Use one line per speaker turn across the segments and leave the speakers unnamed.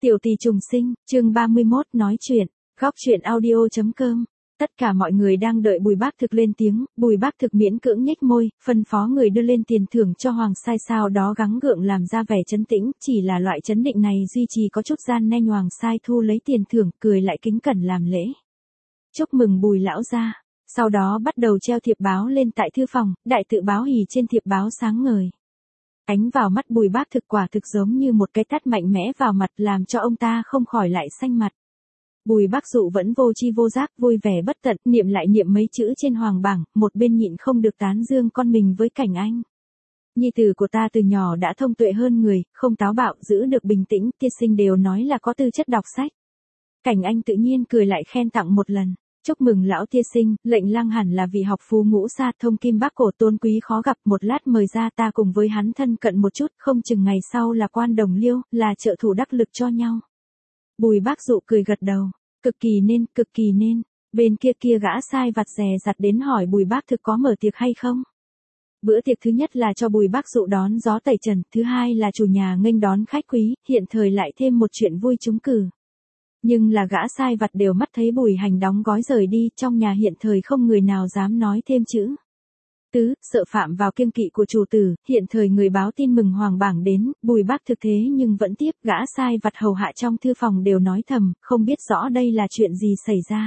Tiểu tỷ trùng sinh, chương 31 nói chuyện, góc chuyện audio.com. Tất cả mọi người đang đợi Bùi Bác Thực lên tiếng, Bùi Bác Thực miễn cưỡng nhếch môi, phân phó người đưa lên tiền thưởng cho Hoàng Sai, sau đó gắng gượng làm ra vẻ trấn tĩnh, chỉ là loại trấn định này duy trì có chút gian nan. Hoàng Sai thu lấy tiền thưởng, cười lại kính cẩn làm lễ. Chúc mừng Bùi lão gia. Sau đó bắt đầu treo thiệp báo lên tại thư phòng, đại tự báo hỉ trên thiệp báo sáng ngời. Ánh vào mắt Bùi Bác Thực quả thực giống như một cái tát mạnh mẽ vào mặt, làm cho ông ta không khỏi lại xanh mặt. Bùi Bác Dụ vẫn vô tri vô giác, vui vẻ bất tận, niệm lại niệm mấy chữ trên hoàng bảng, một bên nhịn không được tán dương con mình với Cảnh Anh. Nhi tử của ta từ nhỏ đã thông tuệ hơn người, không táo bạo, giữ được bình tĩnh, tiên sinh đều nói là có tư chất đọc sách. Cảnh Anh tự nhiên cười lại khen tặng một lần. Chúc mừng lão tiên sinh, lệnh lang hẳn là vị học phú ngũ xa, thông kim bác cổ, tôn quý khó gặp, một lát mời ra ta cùng với hắn thân cận một chút, không chừng ngày sau là quan đồng liêu, là trợ thủ đắc lực cho nhau. Bùi Bác Dụ cười gật đầu, cực kỳ nên. Bên kia gã sai vặt dè dặt đến hỏi Bùi Bác Thực có mở tiệc hay không. Bữa tiệc thứ nhất là cho Bùi Bác Dụ đón gió tẩy trần, thứ hai là chủ nhà nghênh đón khách quý, hiện thời lại thêm một chuyện vui trúng cử. Nhưng là gã sai vặt đều mắt thấy Bùi Hành đóng gói rời đi, trong nhà hiện thời không người nào dám nói thêm chữ. Tứ, sợ phạm vào kiêng kỵ của chủ tử, hiện thời người báo tin mừng hoàng bảng đến, Bùi Bác Thực thế nhưng vẫn tiếp, gã sai vặt hầu hạ trong thư phòng đều nói thầm, không biết rõ đây là chuyện gì xảy ra.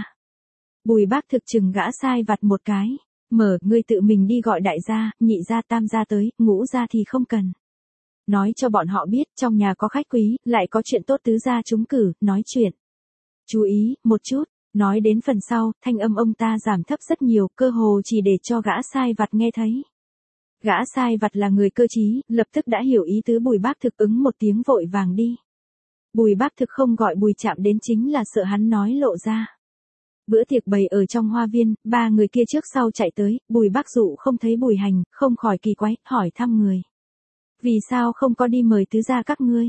Bùi Bác Thực chừng gã sai vặt một cái, ngươi tự mình đi gọi đại gia, nhị gia, tam gia tới, ngũ gia thì không cần. Nói cho bọn họ biết trong nhà có khách quý, lại có chuyện tốt, tứ gia trúng cử, nói chuyện. Chú ý, một chút, nói đến phần sau, thanh âm ông ta giảm thấp rất nhiều, cơ hồ chỉ để cho gã sai vặt nghe thấy. Gã sai vặt là người cơ trí, lập tức đã hiểu ý tứ Bùi Bác Thực, ứng một tiếng vội vàng đi. Bùi Bác Thực không gọi Bùi Trạm đến chính là sợ hắn nói lộ ra. Bữa tiệc bày ở trong hoa viên, ba người kia trước sau chạy tới, Bùi Bác Dụ không thấy Bùi Hành, không khỏi kỳ quái, hỏi thăm người. Vì sao không có đi mời tứ gia các ngươi?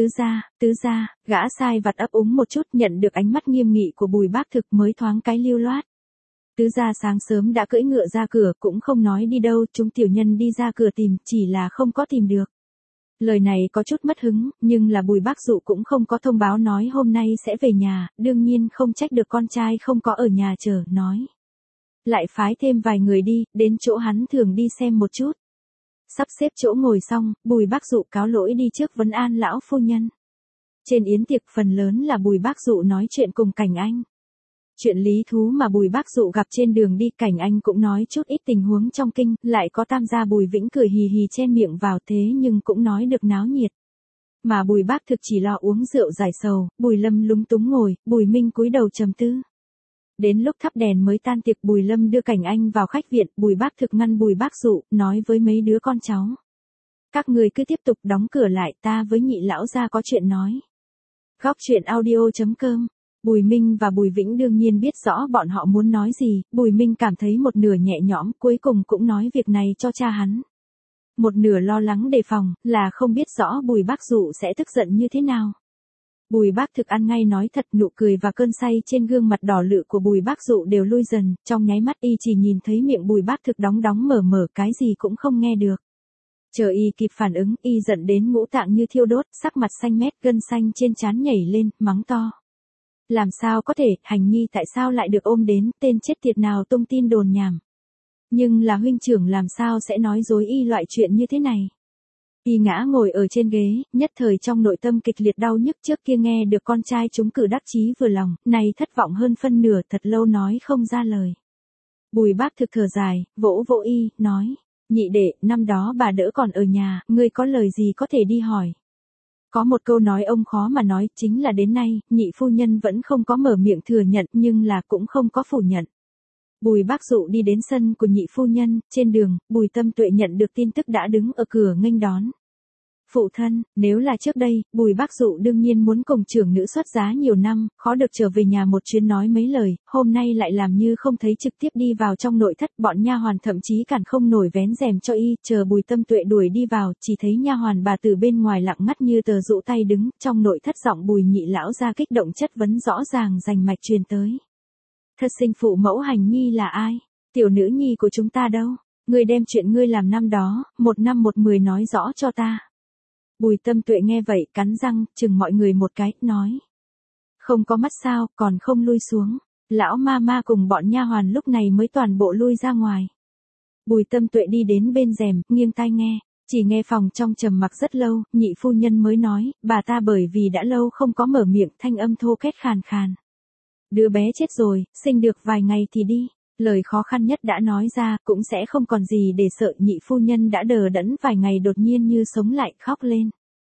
Tứ gia, gã sai vặt ấp úng một chút, nhận được ánh mắt nghiêm nghị của Bùi Bác Thực mới thoáng cái lưu loát. Tứ gia sáng sớm đã cưỡi ngựa ra cửa, cũng không nói đi đâu, chúng tiểu nhân đi ra cửa tìm, chỉ là không có tìm được. Lời này có chút mất hứng, nhưng là Bùi Bác Dụ cũng không có thông báo nói hôm nay sẽ về nhà, đương nhiên không trách được con trai không có ở nhà chờ, nói. Lại phái thêm vài người đi, đến chỗ hắn thường đi xem một chút. Sắp xếp chỗ ngồi xong, Bùi Bác Dụ cáo lỗi đi trước vấn an lão phu nhân. Trên yến tiệc phần lớn là Bùi Bác Dụ nói chuyện cùng Cảnh Anh. Chuyện lý thú mà Bùi Bác Dụ gặp trên đường đi, Cảnh Anh cũng nói chút ít tình huống trong kinh, lại có tam gia Bùi Vĩnh cười hì hì chen miệng vào, thế nhưng cũng nói được náo nhiệt. Mà Bùi Bác Thực chỉ lo uống rượu giải sầu, Bùi Lâm lúng túng ngồi, Bùi Minh cúi đầu trầm tư. Đến lúc thắp đèn mới tan tiệc, Bùi Lâm đưa Cảnh Anh vào khách viện, Bùi Bác Thực ngăn Bùi Bác Dụ, nói với mấy đứa con cháu. Các người cứ tiếp tục đóng cửa lại, ta với nhị lão gia có chuyện nói. Góc chuyện audio.com. Bùi Minh và Bùi Vĩnh đương nhiên biết rõ bọn họ muốn nói gì, Bùi Minh cảm thấy một nửa nhẹ nhõm, cuối cùng cũng nói việc này cho cha hắn. Một nửa lo lắng đề phòng, là không biết rõ Bùi Bác Dụ sẽ tức giận như thế nào. Bùi Bác Thực ăn ngay nói thật, nụ cười và cơn say trên gương mặt đỏ lự của Bùi Bác Dụ đều lui dần, trong nháy mắt y chỉ nhìn thấy miệng Bùi Bác Thực đóng mở, cái gì cũng không nghe được. Chờ y kịp phản ứng, y giận đến ngũ tạng như thiêu đốt, sắc mặt xanh mét, gân xanh trên trán nhảy lên, mắng to. Làm sao có thể, Hành nhi tại sao lại được ôm đến, tên chết tiệt nào tung tin đồn nhảm. Nhưng là huynh trưởng làm sao sẽ nói dối y loại chuyện như thế này. Y ngã ngồi ở trên ghế, nhất thời trong nội tâm kịch liệt đau nhức, trước kia nghe được con trai trúng cử đắc chí vừa lòng, nay thất vọng hơn phân nửa, thật lâu nói không ra lời. Bùi Bác Thực thở dài, vỗ vỗ y, nói, nhị đệ, năm đó bà đỡ còn ở nhà, ngươi có lời gì có thể đi hỏi. Có một câu nói ông khó mà nói, chính là đến nay, nhị phu nhân vẫn không có mở miệng thừa nhận, nhưng là cũng không có phủ nhận. Bùi Bác Dụ đi đến sân của nhị phu nhân, trên đường, Bùi Tâm Tuệ nhận được tin tức đã đứng ở cửa nghênh đón. Phụ thân, nếu là trước đây, Bùi Bác Dụ đương nhiên muốn cùng trưởng nữ xuất giá nhiều năm, khó được trở về nhà một chuyến nói mấy lời, hôm nay lại làm như không thấy, trực tiếp đi vào trong nội thất, bọn nha hoàn thậm chí cản không nổi vén rèm cho y, chờ Bùi Tâm Tuệ đuổi đi vào, chỉ thấy nha hoàn bà từ bên ngoài lặng ngắt như tờ dụ tay đứng, trong nội thất giọng Bùi nhị lão ra kích động chất vấn rõ ràng rành mạch truyền tới. Thật sinh phụ mẫu Hành nhi là ai? Tiểu nữ nhi của chúng ta đâu? Ngươi đem chuyện ngươi làm năm đó, một năm một mười nói rõ cho ta. Bùi Tâm Tuệ nghe vậy cắn răng, chừng mọi người một cái, nói. Không có mắt sao, còn không lui xuống. Lão ma ma cùng bọn nha hoàn lúc này mới toàn bộ lui ra ngoài. Bùi Tâm Tuệ đi đến bên rèm, nghiêng tai nghe. Chỉ nghe phòng trong trầm mặc rất lâu, nhị phu nhân mới nói, bà ta bởi vì đã lâu không có mở miệng, thanh âm thô kết khàn khàn. Đứa bé chết rồi, sinh được vài ngày thì đi. Lời khó khăn nhất đã nói ra, cũng sẽ không còn gì để sợ. Nhị phu nhân đã đờ đẫn vài ngày đột nhiên như sống lại, khóc lên.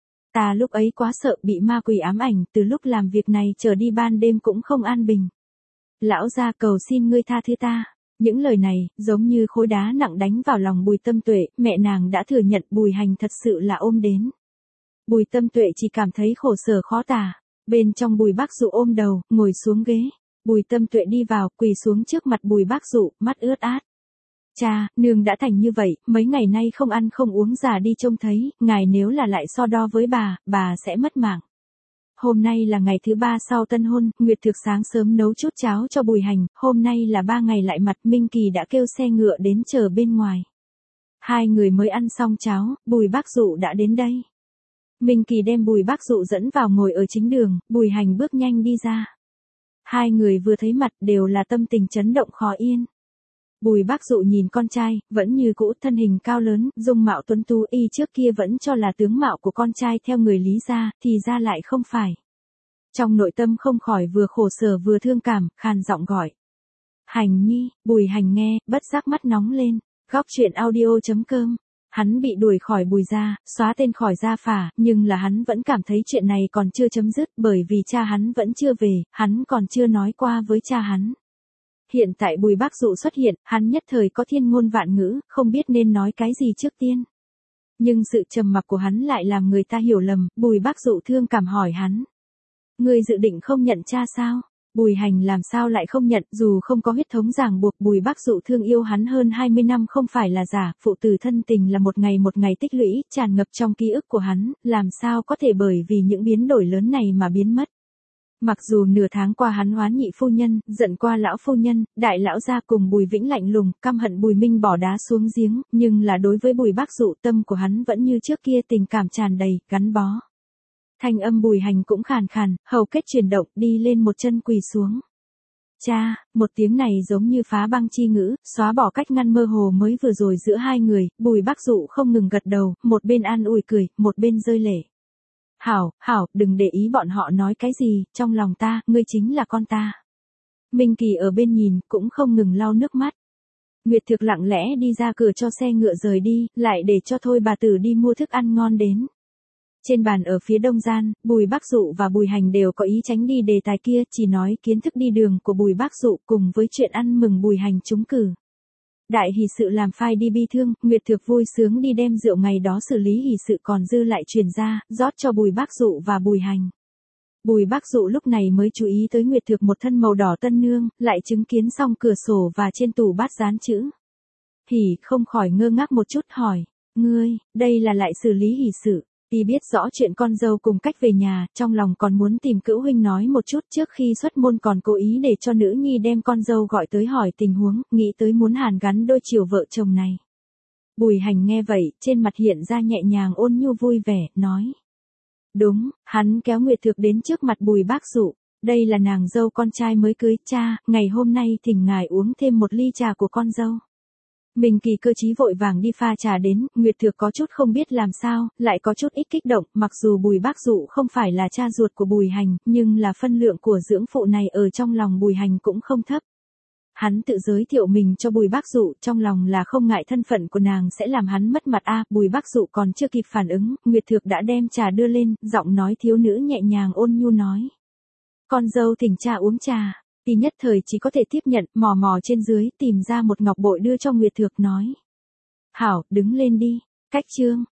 Ta lúc ấy quá sợ bị ma quỷ ám ảnh, từ lúc làm việc này trở đi ban đêm cũng không an bình. Lão gia cầu xin ngươi tha thứ ta. Những lời này, giống như khối đá nặng đánh vào lòng Bùi Tâm Tuệ, mẹ nàng đã thừa nhận Bùi Hành thật sự là ôm đến. Bùi Tâm Tuệ chỉ cảm thấy khổ sở khó tả. Bên trong Bùi Bác Dụ ôm đầu, ngồi xuống ghế. Bùi Tâm Tuệ đi vào, quỳ xuống trước mặt Bùi Bác Dụ, mắt ướt át. Cha, nương đã thành như vậy, mấy ngày nay không ăn không uống già đi trông thấy, ngài nếu là lại so đo với bà sẽ mất mạng. Hôm nay là ngày thứ 3 sau tân hôn, Nguyệt Thực sáng sớm nấu chút cháo cho Bùi Hành, hôm nay là 3 ngày lại mặt, Minh Kỳ đã kêu xe ngựa đến chờ bên ngoài. Hai người mới ăn xong cháo, Bùi Bác Dụ đã đến đây. Minh Kỳ đem Bùi Bác Dụ dẫn vào ngồi ở chính đường, Bùi Hành bước nhanh đi ra. Hai người vừa thấy mặt đều là tâm tình chấn động khó yên. Bùi Bác Dụ nhìn con trai, vẫn như cũ, thân hình cao lớn, dung mạo tuấn tú, y trước kia vẫn cho là tướng mạo của con trai theo người Lý gia, thì ra lại không phải. Trong nội tâm không khỏi vừa khổ sở vừa thương cảm, khàn giọng gọi. Hành nhi, Bùi Hành nghe, bất giác mắt nóng lên. Góc truyện audio.com. Hắn bị đuổi khỏi Bùi gia, xóa tên khỏi gia phả, nhưng là hắn vẫn cảm thấy chuyện này còn chưa chấm dứt, bởi vì cha hắn vẫn chưa về, hắn còn chưa nói qua với cha hắn. Hiện tại Bùi Bác Dụ xuất hiện, hắn nhất thời có thiên ngôn vạn ngữ, không biết nên nói cái gì trước tiên. Nhưng sự trầm mặc của hắn lại làm người ta hiểu lầm, Bùi Bác Dụ thương cảm hỏi hắn. Ngươi dự định không nhận cha sao? Bùi Hành làm sao lại không nhận, dù không có huyết thống ràng buộc, Bùi Bác Dụ thương yêu hắn hơn 20 năm không phải là giả, phụ tử thân tình là một ngày tích lũy, tràn ngập trong ký ức của hắn, làm sao có thể bởi vì những biến đổi lớn này mà biến mất. Mặc dù nửa tháng qua hắn oán nhị phu nhân, giận qua lão phu nhân, đại lão gia cùng Bùi Vĩnh lạnh lùng, căm hận Bùi Minh bỏ đá xuống giếng, nhưng là đối với Bùi Bác Dụ tâm của hắn vẫn như trước kia tình cảm tràn đầy, gắn bó. Thanh âm Bùi Hành cũng khàn khàn, hầu kết chuyển động, đi lên một chân quỳ xuống. Cha, một tiếng này giống như phá băng chi ngữ, xóa bỏ cách ngăn mơ hồ mới vừa rồi giữa hai người, Bùi Bác Dụ không ngừng gật đầu, một bên an ủi cười, một bên rơi lệ. Hảo, đừng để ý bọn họ nói cái gì, trong lòng ta, ngươi chính là con ta. Minh Kỳ ở bên nhìn, cũng không ngừng lau nước mắt. Nguyệt Thực lặng lẽ đi ra cửa cho xe ngựa rời đi, lại để cho thôi bà tử đi mua thức ăn ngon đến. Trên bàn ở phía đông gian, Bùi Bác Dụ và Bùi Hành đều có ý tránh đi đề tài kia, chỉ nói kiến thức đi đường của Bùi Bác Dụ cùng với chuyện ăn mừng Bùi Hành trúng cử. Đại hỷ sự làm phai đi bi thương, Nguyệt Thực vui sướng đi đem rượu ngày đó xử lý hỷ sự còn dư lại truyền ra, rót cho Bùi Bác Dụ và Bùi Hành. Bùi Bác Dụ lúc này mới chú ý tới Nguyệt Thực một thân màu đỏ tân nương, lại chứng kiến xong cửa sổ và trên tủ bát dán chữ. Hỉ không khỏi ngơ ngác một chút hỏi, ngươi, đây là lại xử lý hỷ sự. Y biết rõ chuyện con dâu cùng cách về nhà, trong lòng còn muốn tìm Cữu huynh nói một chút, trước khi xuất môn còn cố ý để cho nữ nhi đem con dâu gọi tới hỏi tình huống, nghĩ tới muốn hàn gắn đôi chiều vợ chồng này. Bùi Hành nghe vậy, trên mặt hiện ra nhẹ nhàng ôn nhu vui vẻ, nói. Đúng, hắn kéo Nguyệt Thực đến trước mặt Bùi Bác Dụ, đây là nàng dâu con trai mới cưới, cha, ngày hôm nay thỉnh ngài uống thêm một ly trà của con dâu. Minh Kỳ cơ trí vội vàng đi pha trà đến, Nguyệt Thực có chút không biết làm sao, lại có chút ít kích động, mặc dù Bùi Bác Dụ không phải là cha ruột của Bùi Hành, nhưng là phân lượng của dưỡng phụ này ở trong lòng Bùi Hành cũng không thấp. Hắn tự giới thiệu mình cho Bùi Bác Dụ, trong lòng là không ngại thân phận của nàng sẽ làm hắn mất mặt Bùi Bác Dụ còn chưa kịp phản ứng, Nguyệt Thực đã đem trà đưa lên, giọng nói thiếu nữ nhẹ nhàng ôn nhu nói. Con dâu thỉnh cha uống trà. Y nhất thời chỉ có thể tiếp nhận, mò trên dưới, tìm ra một ngọc bội đưa cho Nguyệt Thực nói. Hảo, đứng lên đi. Cách chương.